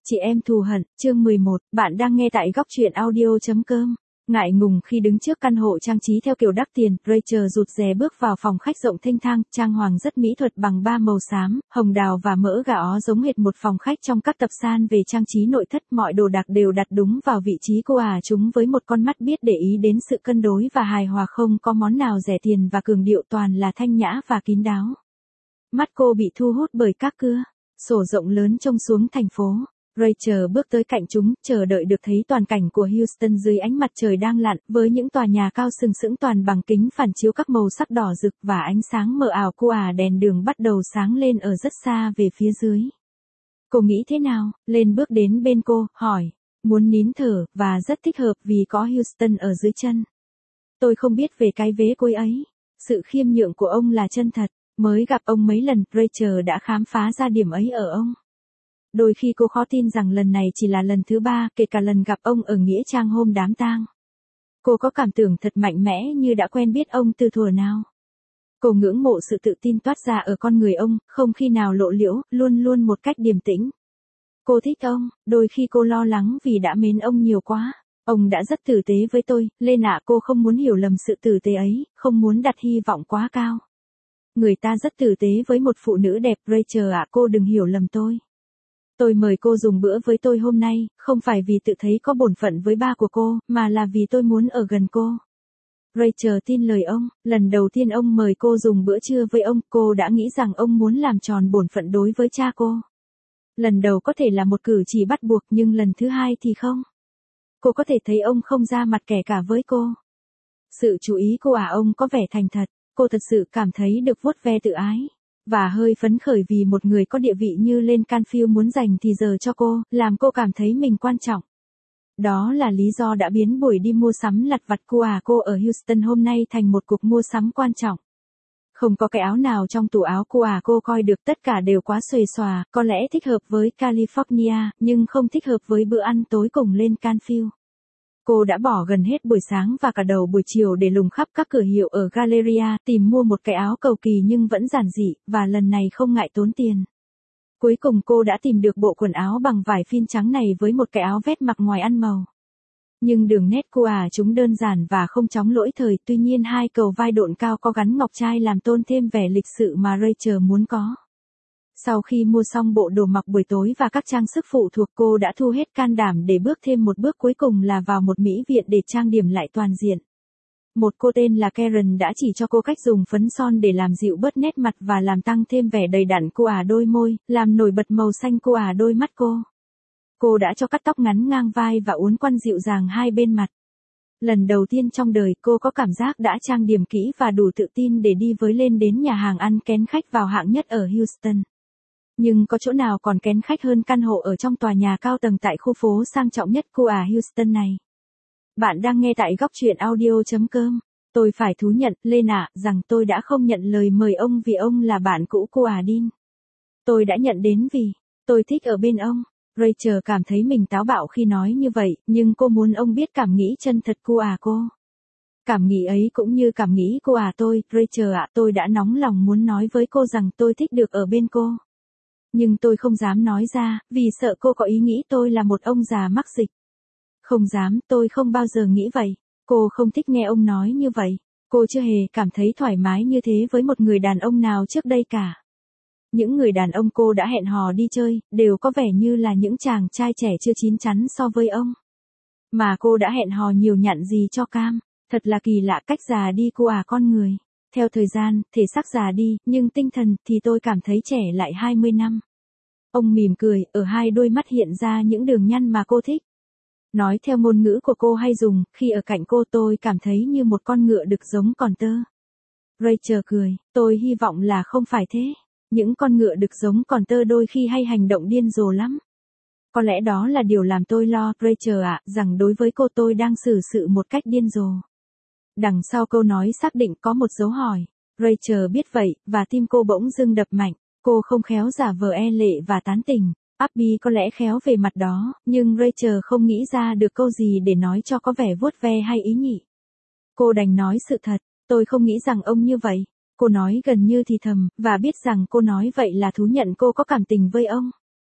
Chị em thù hận, chương 11, bạn đang nghe tại góc truyện audio.com. Ngại ngùng khi đứng trước căn hộ trang trí theo kiểu đắt tiền, Rachel rụt rè bước vào phòng khách rộng thênh thang, trang hoàng rất mỹ thuật bằng 3 màu xám, hồng đào và mỡ gà ó giống hệt một phòng khách trong các tập san về trang trí nội thất. Mọi đồ đạc đều đặt đúng vào vị trí cô chúng với một con mắt biết để ý đến sự cân đối và hài hòa, không có món nào rẻ tiền và cường điệu, toàn là thanh nhã và kín đáo. Mắt cô bị thu hút bởi các cưa sổ rộng lớn trông xuống thành phố. Rachel bước tới cạnh chúng, chờ đợi được thấy toàn cảnh của Houston dưới ánh mặt trời đang lặn, với những tòa nhà cao sừng sững toàn bằng kính phản chiếu các màu sắc đỏ rực và ánh sáng mờ ảo. Đèn đường bắt đầu sáng lên ở rất xa về phía dưới. Cô nghĩ thế nào? Lên bước đến bên cô, hỏi. Muốn nín thở, và rất thích hợp vì có Houston ở dưới chân. Tôi không biết về cái vế cối ấy. Sự khiêm nhượng của ông là chân thật. Mới gặp ông mấy lần, Rachel đã khám phá ra điểm ấy ở ông. Đôi khi cô khó tin rằng lần này chỉ là lần thứ 3, kể cả lần gặp ông ở nghĩa trang hôm đám tang. Cô có cảm tưởng thật mạnh mẽ như đã quen biết ông từ thuở nào. Cô ngưỡng mộ sự tự tin toát ra ở con người ông, không khi nào lộ liễu, luôn luôn một cách điềm tĩnh. Cô thích ông, đôi khi cô lo lắng vì đã mến ông nhiều quá. Ông đã rất tử tế với tôi, Lên ạ, cô không muốn hiểu lầm sự tử tế ấy, không muốn đặt hy vọng quá cao. Người ta rất tử tế với một phụ nữ đẹp, Rachel ạ, cô đừng hiểu lầm tôi. Tôi mời cô dùng bữa với tôi hôm nay, không phải vì tự thấy có bổn phận với ba của cô, mà là vì tôi muốn ở gần cô. Rachel tin lời ông, lần đầu tiên ông mời cô dùng bữa trưa với ông, cô đã nghĩ rằng ông muốn làm tròn bổn phận đối với cha cô. Lần đầu có thể là một cử chỉ bắt buộc, nhưng lần thứ hai thì không. Cô có thể thấy ông không ra mặt kể cả với cô. Sự chú ý cô ông có vẻ thành thật, cô thật sự cảm thấy được vuốt ve tự ái. Và hơi phấn khởi vì một người có địa vị như Len Canfield muốn dành thì giờ cho cô, làm cô cảm thấy mình quan trọng. Đó là lý do đã biến buổi đi mua sắm lặt vặt cô ở Houston hôm nay thành một cuộc mua sắm quan trọng. Không có cái áo nào trong tủ áo cô coi được, tất cả đều quá xuề xòa, có lẽ thích hợp với California, nhưng không thích hợp với bữa ăn tối cùng Len Canfield. Cô đã bỏ gần hết buổi sáng và cả đầu buổi chiều để lùng khắp các cửa hiệu ở Galleria, tìm mua một cái áo cầu kỳ nhưng vẫn giản dị, và lần này không ngại tốn tiền. Cuối cùng cô đã tìm được bộ quần áo bằng vải phin trắng này với một cái áo vest mặc ngoài ăn màu. Nhưng đường nét chúng đơn giản và không chóng lỗi thời, tuy nhiên hai cầu vai độn cao có gắn ngọc trai làm tôn thêm vẻ lịch sự mà Rachel muốn có. Sau khi mua xong bộ đồ mặc buổi tối và các trang sức phụ thuộc, cô đã thu hết can đảm để bước thêm một bước cuối cùng là vào một mỹ viện để trang điểm lại toàn diện. Một cô tên là Karen đã chỉ cho cô cách dùng phấn son để làm dịu bớt nét mặt và làm tăng thêm vẻ đầy đặn đôi môi, làm nổi bật màu xanh đôi mắt cô. Cô đã cho cắt tóc ngắn ngang vai và uốn quăn dịu dàng hai bên mặt. Lần đầu tiên trong đời cô có cảm giác đã trang điểm kỹ và đủ tự tin để đi với Lên đến nhà hàng ăn kén khách vào hạng nhất ở Houston. Nhưng có chỗ nào còn kén khách hơn căn hộ ở trong tòa nhà cao tầng tại khu phố sang trọng nhất Houston này. Bạn đang nghe tại góc truyện audio.com. Tôi phải thú nhận, Lên ạ, rằng tôi đã không nhận lời mời ông vì ông là bạn cũ Dean. Tôi đã nhận đến vì tôi thích ở bên ông. Rachel cảm thấy mình táo bạo khi nói như vậy, nhưng cô muốn ông biết cảm nghĩ chân thật cô. Cảm nghĩ ấy cũng như cảm nghĩ tôi, Rachel ạ, tôi đã nóng lòng muốn nói với cô rằng tôi thích được ở bên cô. Nhưng tôi không dám nói ra, vì sợ cô có ý nghĩ tôi là một ông già mắc dịch. Không dám, tôi không bao giờ nghĩ vậy. Cô không thích nghe ông nói như vậy. Cô chưa hề cảm thấy thoải mái như thế với một người đàn ông nào trước đây cả. Những người đàn ông cô đã hẹn hò đi chơi, đều có vẻ như là những chàng trai trẻ chưa chín chắn so với ông. Mà cô đã hẹn hò nhiều nhặn gì cho cam. Thật là kỳ lạ cách già đi con người. Theo thời gian, thể xác già đi, nhưng tinh thần thì tôi cảm thấy trẻ lại 20 năm. Ông mỉm cười, ở hai đôi mắt hiện ra những đường nhăn mà cô thích. Nói theo ngôn ngữ của cô hay dùng, khi ở cạnh cô tôi cảm thấy như một con ngựa đực giống con tơ. Rachel cười, tôi hy vọng là không phải thế. Những con ngựa đực giống con tơ đôi khi hay hành động điên rồ lắm. Có lẽ đó là điều làm tôi lo, Rachel ạ, rằng đối với cô tôi đang xử sự một cách điên rồ. Đằng sau câu nói xác định có một dấu hỏi. Rachel biết vậy, và tim cô bỗng dưng đập mạnh. Cô không khéo giả vờ lệ và tán tỉnh. Abby có lẽ khéo về mặt đó, nhưng Rachel không nghĩ ra được câu gì để nói cho có vẻ vuốt ve hay ý nhị. Cô đành nói sự thật, tôi không nghĩ rằng ông như vậy. Cô nói gần như thì thầm, và biết rằng cô nói vậy là thú nhận cô có cảm tình với ông.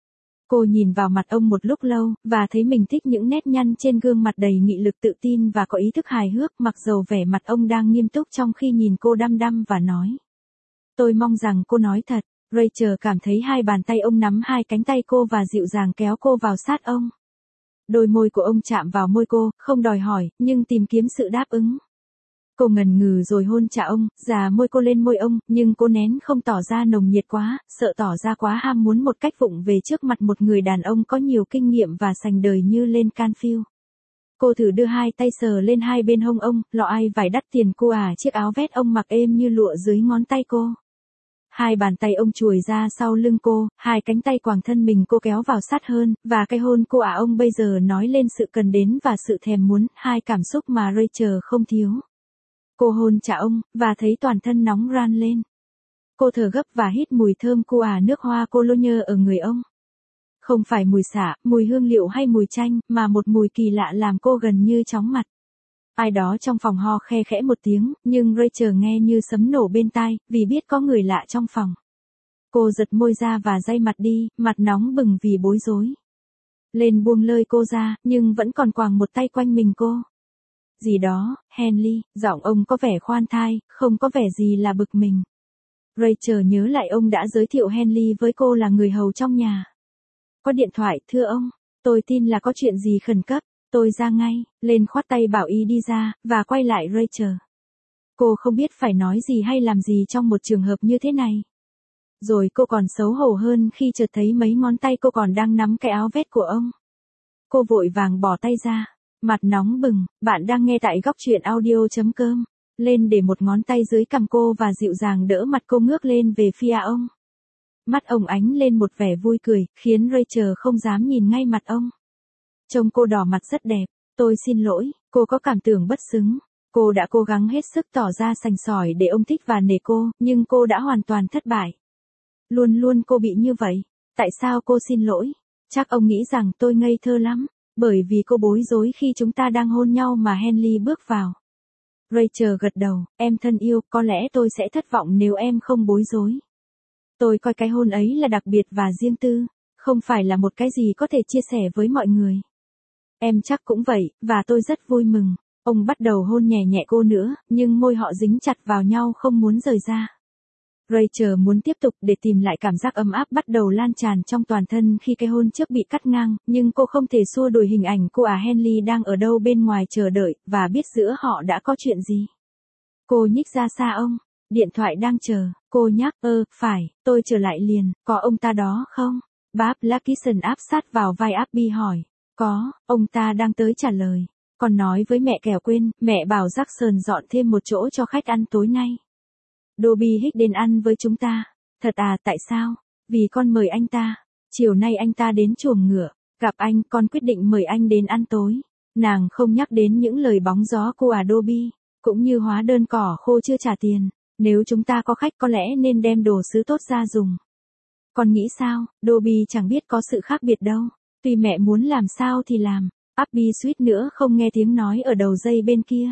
Cô nhìn vào mặt ông một lúc lâu, và thấy mình thích những nét nhăn trên gương mặt đầy nghị lực tự tin và có ý thức hài hước, mặc dầu vẻ mặt ông đang nghiêm túc trong khi nhìn cô đăm đăm và nói. Tôi mong rằng cô nói thật. Rachel cảm thấy hai bàn tay ông nắm hai cánh tay cô và dịu dàng kéo cô vào sát ông. Đôi môi của ông chạm vào môi cô, không đòi hỏi, nhưng tìm kiếm sự đáp ứng. Cô ngần ngừ rồi hôn chạ ông, dà môi cô lên môi ông, nhưng cô nén không tỏ ra nồng nhiệt quá, sợ tỏ ra quá ham muốn một cách vụng về trước mặt một người đàn ông có nhiều kinh nghiệm và sành đời như lên Canfield. Cô thử đưa hai tay sờ lên hai bên hông ông, lọ ai vải đắt tiền cô chiếc áo vest ông mặc êm như lụa dưới ngón tay cô. Hai bàn tay ông chùi ra sau lưng cô, hai cánh tay quàng thân mình cô kéo vào sát hơn, và cái hôn cô ông bây giờ nói lên sự cần đến và sự thèm muốn, hai cảm xúc mà Rachel không thiếu. Cô hôn chạ ông, và thấy toàn thân nóng ran lên. Cô thở gấp và hít mùi thơm nước hoa cologne ở người ông. Không phải mùi xả, mùi hương liệu hay mùi chanh, mà một mùi kỳ lạ làm cô gần như chóng mặt. Ai đó trong phòng ho khe khẽ một tiếng, nhưng Rachel nghe như sấm nổ bên tai, vì biết có người lạ trong phòng. Cô giật môi ra và day mặt đi, mặt nóng bừng vì bối rối. Lên buông lơi cô ra, nhưng vẫn còn quàng một tay quanh mình cô. Gì đó, Henley, giọng ông có vẻ khoan thai, không có vẻ gì là bực mình. Rachel nhớ lại ông đã giới thiệu Henley với cô là người hầu trong nhà. Có điện thoại, thưa ông, tôi tin là có chuyện gì khẩn cấp. Tôi ra ngay, lên khoát tay bảo y đi ra, và quay lại Rachel. Cô không biết phải nói gì hay làm gì trong một trường hợp như thế này. Rồi cô còn xấu hổ hơn khi chợt thấy mấy ngón tay cô còn đang nắm cái áo vest của ông. Cô vội vàng bỏ tay ra, mặt nóng bừng. Bạn đang nghe tại góc truyện audio.com. Lên để một ngón tay dưới cằm cô và dịu dàng đỡ mặt cô ngước lên về phía ông. Mắt ông ánh lên một vẻ vui cười, khiến Rachel không dám nhìn ngay mặt ông. Trông cô đỏ mặt rất đẹp. Tôi xin lỗi, cô có cảm tưởng bất xứng. Cô đã cố gắng hết sức tỏ ra sành sỏi để ông thích và nể cô, nhưng cô đã hoàn toàn thất bại. Luôn luôn cô bị như vậy. Tại sao cô xin lỗi? Chắc ông nghĩ rằng tôi ngây thơ lắm, bởi vì cô bối rối khi chúng ta đang hôn nhau mà Henley bước vào. Rachel gật đầu, em thân yêu, có lẽ tôi sẽ thất vọng nếu em không bối rối. Tôi coi cái hôn ấy là đặc biệt và riêng tư, không phải là một cái gì có thể chia sẻ với mọi người. Em chắc cũng vậy, và tôi rất vui mừng. Ông bắt đầu hôn nhẹ nhẹ cô nữa, nhưng môi họ dính chặt vào nhau không muốn rời ra. Rachel muốn tiếp tục để tìm lại cảm giác ấm áp bắt đầu lan tràn trong toàn thân khi cái hôn trước bị cắt ngang, nhưng cô không thể xua đuổi hình ảnh Henley đang ở đâu bên ngoài chờ đợi, và biết giữa họ đã có chuyện gì. Cô nhích ra xa ông, điện thoại đang chờ, cô nhắc, phải, tôi trở lại liền, có ông ta đó không? Bob Larkinson áp sát vào vai Abby hỏi. Có, ông ta đang tới trả lời. Còn nói với mẹ kẻo quên, mẹ bảo Jackson dọn thêm một chỗ cho khách ăn tối nay. Dobby Hicks đến ăn với chúng ta. Thật à, tại sao? Vì con mời anh ta. Chiều nay anh ta đến chuồng ngựa. Gặp anh, con quyết định mời anh đến ăn tối. Nàng không nhắc đến những lời bóng gió của Dobby, cũng như hóa đơn cỏ khô chưa trả tiền. Nếu chúng ta có khách có lẽ nên đem đồ sứ tốt ra dùng. Con nghĩ sao? Dobby chẳng biết có sự khác biệt đâu. Tuy mẹ muốn làm sao thì làm. Abby suýt nữa không nghe tiếng nói ở đầu dây bên kia.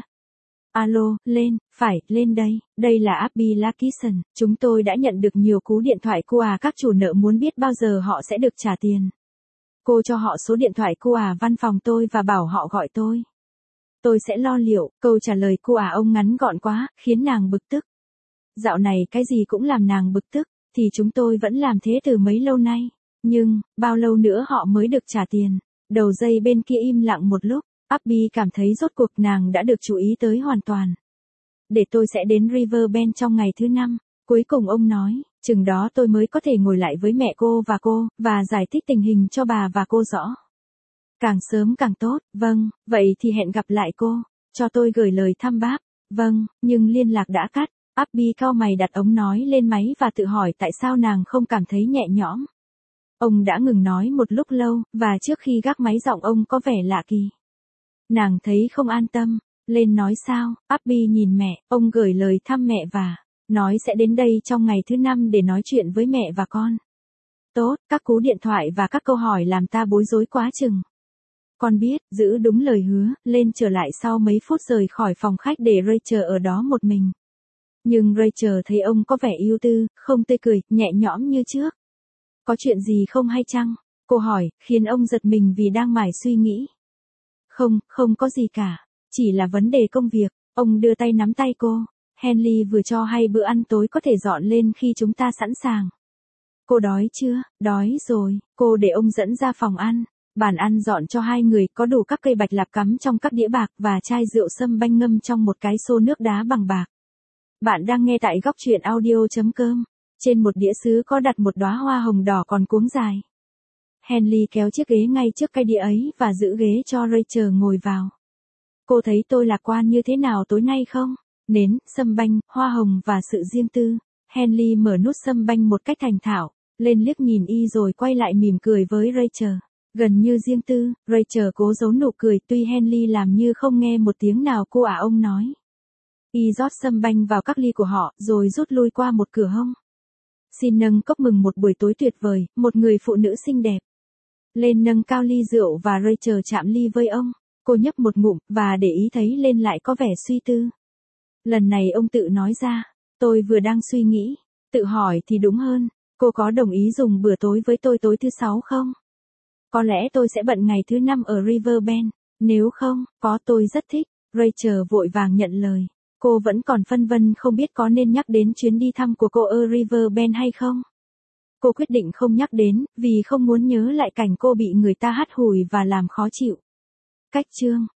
Alo, lên, phải, lên đây. Đây là Abby Larkinson. Chúng tôi đã nhận được nhiều cú điện thoại của các chủ nợ muốn biết bao giờ họ sẽ được trả tiền. Cô cho họ số điện thoại của văn phòng tôi và bảo họ gọi tôi. Tôi sẽ lo liệu. Câu trả lời của ông ngắn gọn quá, khiến nàng bực tức. Dạo này cái gì cũng làm nàng bực tức, thì chúng tôi vẫn làm thế từ mấy lâu nay. Nhưng, bao lâu nữa họ mới được trả tiền? Đầu dây bên kia im lặng một lúc, Abby cảm thấy rốt cuộc nàng đã được chú ý tới hoàn toàn. Để tôi sẽ đến Riverbend trong ngày thứ 5, cuối cùng ông nói, chừng đó tôi mới có thể ngồi lại với mẹ cô, và giải thích tình hình cho bà và cô rõ. Càng sớm càng tốt, vâng, vậy thì hẹn gặp lại cô, cho tôi gửi lời thăm bác, vâng, nhưng liên lạc đã cắt. Abby cau mày đặt ống nói lên máy và tự hỏi tại sao nàng không cảm thấy nhẹ nhõm. Ông đã ngừng nói một lúc lâu, và trước khi gác máy giọng ông có vẻ lạ kỳ. Nàng thấy không an tâm, lên nói sao? Abby nhìn mẹ, ông gửi lời thăm mẹ và nói sẽ đến đây trong ngày thứ 5 để nói chuyện với mẹ và con. Tốt, các cú điện thoại và các câu hỏi làm ta bối rối quá chừng. Con biết, giữ đúng lời hứa, lên trở lại sau mấy phút rời khỏi phòng khách để Rachel ở đó một mình. Nhưng Rachel thấy ông có vẻ ưu tư, không tươi cười, nhẹ nhõm như trước. Có chuyện gì không hay chăng? Cô hỏi, khiến ông giật mình vì đang mải suy nghĩ. Không, không có gì cả. Chỉ là vấn đề công việc. Ông đưa tay nắm tay cô. Henley vừa cho hay bữa ăn tối có thể dọn lên khi chúng ta sẵn sàng. Cô đói chưa? Đói rồi. Cô để ông dẫn ra phòng ăn. Bàn ăn dọn cho hai người, có đủ các cây bạch lạp cắm trong các đĩa bạc và chai rượu sâm banh ngâm trong một cái xô nước đá bằng bạc. Bạn đang nghe tại góc truyện audio.com. Trên một đĩa sứ có đặt một đóa hoa hồng đỏ còn cuống dài. Henley kéo chiếc ghế ngay trước cái đĩa ấy và giữ ghế cho Rachel ngồi vào. Cô thấy tôi lạc quan như thế nào tối nay không? Nến, sâm banh, hoa hồng và sự riêng tư. Henley mở nút sâm banh một cách thành thạo, lên liếc nhìn y rồi quay lại mỉm cười với Rachel. Gần như riêng tư, Rachel cố giấu nụ cười tuy Henley làm như không nghe một tiếng nào cô ông nói. Y rót sâm banh vào các ly của họ rồi rút lui qua một cửa hông. Xin nâng cốc mừng một buổi tối tuyệt vời, một người phụ nữ xinh đẹp. Lên nâng cao ly rượu và Rachel chạm ly với ông. Cô nhấp một ngụm và để ý thấy lên lại có vẻ suy tư. Lần này ông tự nói ra, tôi vừa đang suy nghĩ, tự hỏi thì đúng hơn, cô có đồng ý dùng bữa tối với tôi tối thứ Sáu không? Có lẽ tôi sẽ bận ngày thứ Năm ở Riverbend, nếu không, tôi rất thích. Rachel vội vàng nhận lời. Cô vẫn còn phân vân không biết có nên nhắc đến chuyến đi thăm của cô ở Riverbend hay không. Cô quyết định không nhắc đến, vì không muốn nhớ lại cảnh cô bị người ta hắt hủi và làm khó chịu. Cách chương